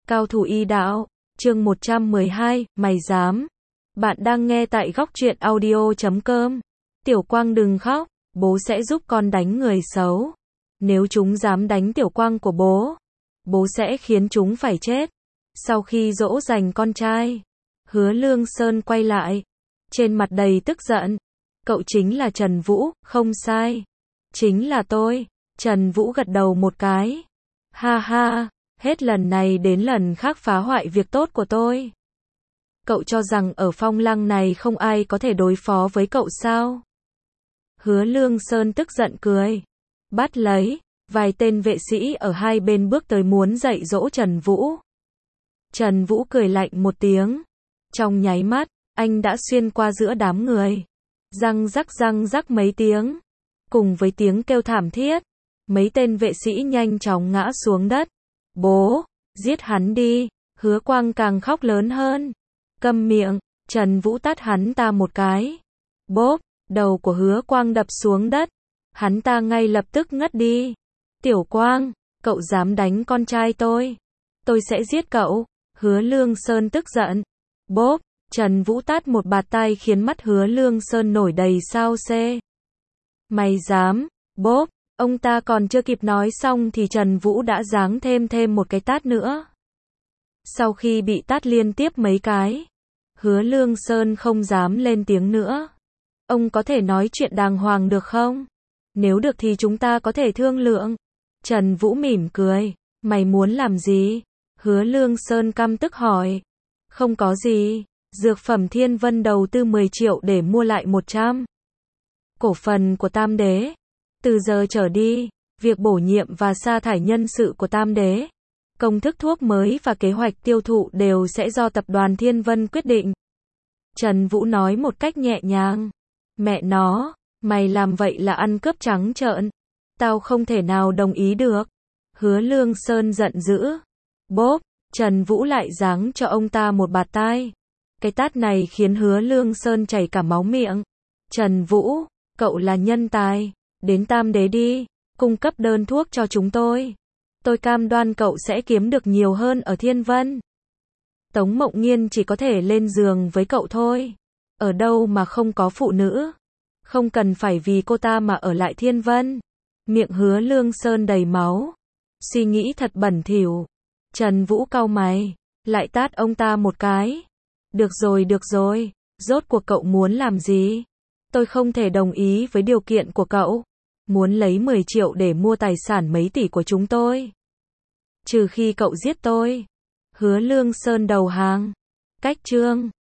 Cao thủ y đạo, chương 112, mày dám. Bạn đang nghe tại góc truyện audio.com. Tiểu Quang đừng khóc, bố sẽ giúp con đánh người xấu. Nếu chúng dám đánh Tiểu Quang của bố sẽ khiến chúng phải chết. Sau khi dỗ dành con trai, Hứa Lương Sơn quay lại, trên mặt đầy tức giận. Cậu chính là Trần Vũ, không sai. Chính là tôi. Trần Vũ gật đầu một cái. Ha ha, hết lần này đến lần khác phá hoại việc tốt của tôi. Cậu cho rằng ở Phong Lăng này không ai có thể đối phó với cậu sao? Hứa Lương Sơn tức giận cười. Bắt lấy, vài tên vệ sĩ ở hai bên bước tới muốn dạy dỗ Trần Vũ. Trần Vũ cười lạnh một tiếng. Trong nháy mắt, anh đã xuyên qua giữa đám người. Răng rắc mấy tiếng. Cùng với tiếng kêu thảm thiết, mấy tên vệ sĩ nhanh chóng ngã xuống đất. Bố, giết hắn đi. Hứa Quang càng khóc lớn hơn. Câm miệng, Trần Vũ tát hắn ta một cái. Bốp, đầu của Hứa Quang đập xuống đất. Hắn ta ngay lập tức ngất đi. Tiểu Quang, cậu dám đánh con trai tôi sẽ giết cậu. Hứa Lương Sơn tức giận. Bốp, Trần Vũ tát một bạt tai khiến mắt Hứa Lương Sơn nổi đầy sao xê. Mày dám, bốp, ông ta còn chưa kịp nói xong thì Trần Vũ đã giáng thêm một cái tát nữa. Sau khi bị tát liên tiếp mấy cái, Hứa Lương Sơn không dám lên tiếng nữa. Ông có thể nói chuyện đàng hoàng được không? Nếu được thì chúng ta có thể thương lượng. Trần Vũ mỉm cười. Mày muốn làm gì? Hứa Lương Sơn căm tức hỏi. Không có gì. Dược phẩm Thiên Vân đầu tư 10 triệu để mua lại 100 cổ phần của Tam Đế. Từ giờ trở đi, việc bổ nhiệm và sa thải nhân sự của Tam Đế, công thức thuốc mới và kế hoạch tiêu thụ đều sẽ do tập đoàn Thiên Vân quyết định. Trần Vũ nói một cách nhẹ nhàng. Mẹ nó, mày làm vậy là ăn cướp trắng trợn. Tao không thể nào đồng ý được. Hứa Lương Sơn giận dữ. Bốp, Trần Vũ lại giáng cho ông ta một bạt tai. Cái tát này khiến Hứa Lương Sơn chảy cả máu miệng. Trần Vũ, cậu là nhân tài. Đến Tam Đế đi, cung cấp đơn thuốc cho chúng tôi. Tôi cam đoan cậu sẽ kiếm được nhiều hơn ở Thiên Vân. Tống Mộng Nghiên chỉ có thể lên giường với cậu thôi. Ở đâu mà không có phụ nữ. Không cần phải vì cô ta mà ở lại Thiên Vân. Miệng Hứa Lương Sơn đầy máu. Suy nghĩ thật bẩn thỉu. Trần Vũ cau mày, lại tát ông ta một cái. Được rồi, rốt cuộc cậu muốn làm gì? Tôi không thể đồng ý với điều kiện của cậu. Muốn lấy 10 triệu để mua tài sản mấy tỷ của chúng tôi. Trừ khi cậu giết tôi. Hứa Lương Sơn đầu hàng. Cách chương